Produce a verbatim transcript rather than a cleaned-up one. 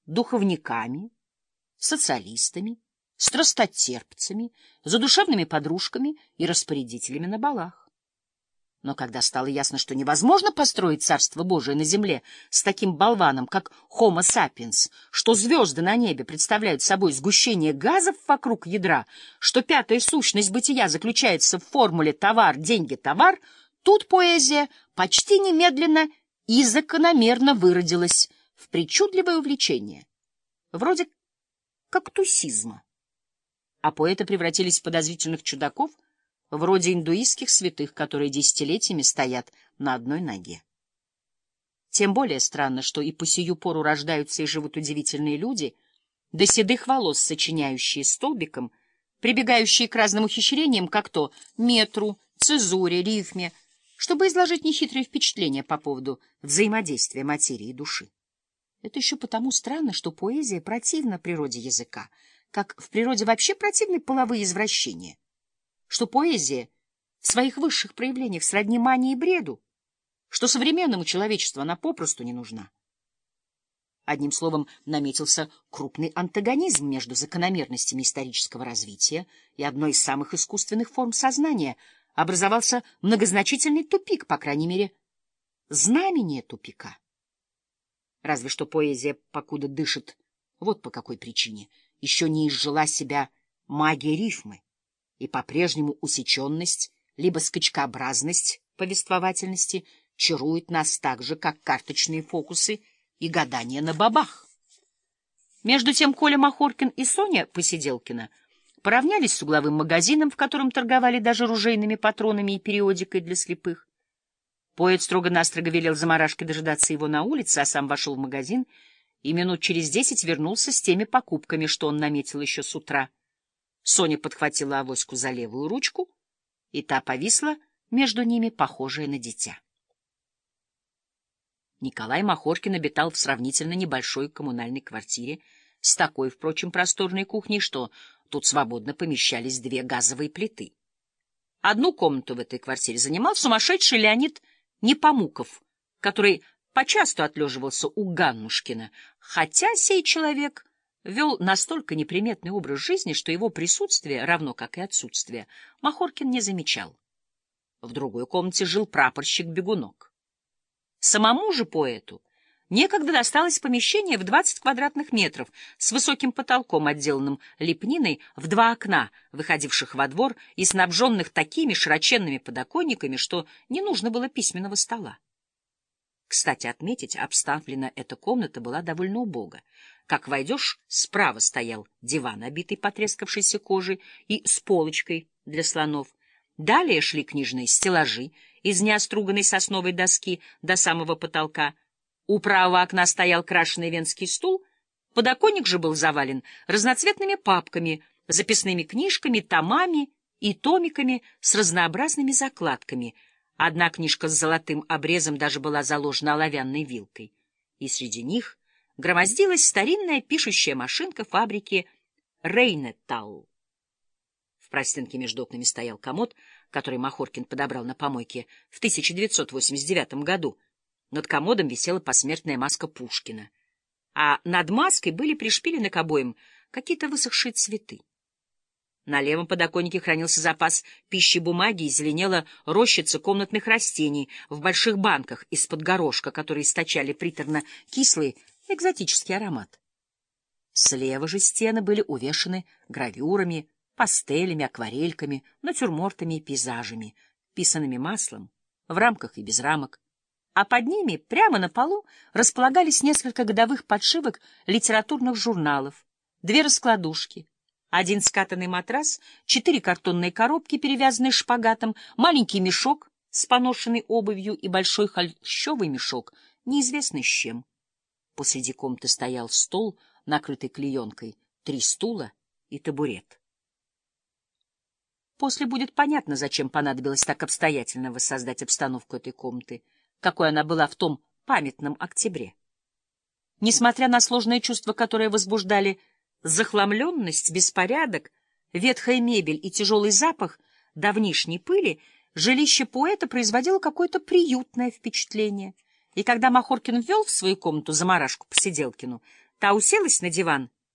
духовниками, социалистами, страстотерпцами, задушевными подружками и распорядителями на балах. Но когда стало ясно, что невозможно построить Царство Божие на земле с таким болваном, как Homo sapiens, что звезды на небе представляют собой сгущение газов вокруг ядра, что пятая сущность бытия заключается в формуле «товар, деньги, товар», тут поэзия почти немедленно и закономерно выродилась в причудливое увлечение, вроде кактусизма. А поэты превратились в подозрительных чудаков, вроде индуистских святых, которые десятилетиями стоят на одной ноге. Тем более странно, что и по сию пору рождаются и живут удивительные люди, до седых волос сочиняющие столбиком, прибегающие к разным ухищрениям, как то метру, цезуре, рифме, чтобы изложить нехитрые впечатления по поводу взаимодействия материи и души. Это еще потому странно, что поэзия противна природе языка, как в природе вообще противны половые извращения, что поэзия в своих высших проявлениях сродни мании и бреду, что современному человечеству она попросту не нужна. Одним словом, наметился крупный антагонизм между закономерностями исторического развития и одной из самых искусственных форм сознания. Образовался многозначительный тупик, по крайней мере, знамение тупика. Разве что поэзия, покуда дышит, вот по какой причине, еще не изжила себя магия рифмы, и по-прежнему усеченность, либо скачкообразность повествовательности чарует нас так же, как карточные фокусы и гадания на бобах. Между тем Коля Махоркин и Соня Посиделкина поравнялись с угловым магазином, в котором торговали даже ружейными патронами и периодикой для слепых. Поэт строго-настрого велел замарашке дожидаться его на улице, а сам вошел в магазин и минут через десять вернулся с теми покупками, что он наметил еще с утра. Соня подхватила авоську за левую ручку, и та повисла между ними, похожая на дитя. Николай Махоркин обитал в сравнительно небольшой коммунальной квартире с такой, впрочем, просторной кухней, что тут свободно помещались две газовые плиты. Одну комнату в этой квартире занимал сумасшедший Леонид Непомуков, который почасту отлеживался у Ганнушкина, хотя сей человек вел настолько неприметный образ жизни, что его присутствие, равно как и отсутствие, Махоркин не замечал. В другой комнате жил прапорщик Бегунок. Самому же поэту некогда досталось помещение в двадцать квадратных метров с высоким потолком, отделанным лепниной, в два окна, выходивших во двор и снабженных такими широченными подоконниками, что не нужно было письменного стола. Кстати, отметить, обставлена эта комната была довольно убого. Как войдешь, справа стоял диван, обитый потрескавшейся кожей и с полочкой для слонов. Далее шли книжные стеллажи из неоструганной сосновой доски до самого потолка. У правого окна стоял крашеный венский стул, подоконник же был завален разноцветными папками, записными книжками, томами и томиками с разнообразными закладками. Одна книжка с золотым обрезом даже была заложена оловянной вилкой. И среди них громоздилась старинная пишущая машинка фабрики Рейнеталл. В простенке между окнами стоял комод, который Махоркин подобрал на помойке в тысяча девятьсот восемьдесят девятом году. Над комодом висела посмертная маска Пушкина, а над маской были пришпилены к обоям какие-то высохшие цветы. На левом подоконнике хранился запас пищи, бумаги и зеленела рощица комнатных растений в больших банках из-под горошка, которые источали приторно-кислый экзотический аромат. Слева же стены были увешаны гравюрами, пастелями, акварельками, натюрмортами и пейзажами, писанными маслом, в рамках и без рамок. А под ними, прямо на полу, располагались несколько годовых подшивок литературных журналов, две раскладушки, один скатанный матрас, четыре картонные коробки, перевязанные шпагатом, маленький мешок с поношенной обувью и большой холщовый мешок, неизвестно с чем. Посреди комнаты стоял стол, накрытый клеенкой, три стула и табурет. После будет понятно, зачем понадобилось так обстоятельно воссоздать обстановку этой комнаты, какой она была в том памятном октябре. Несмотря на сложное чувство, которое возбуждали захламленность, беспорядок, ветхая мебель и тяжелый запах давнишней пыли, жилище поэта производило какое-то приютное впечатление. И когда Махоркин ввел в свою комнату замарашку Посиделкину, Та уселась на диван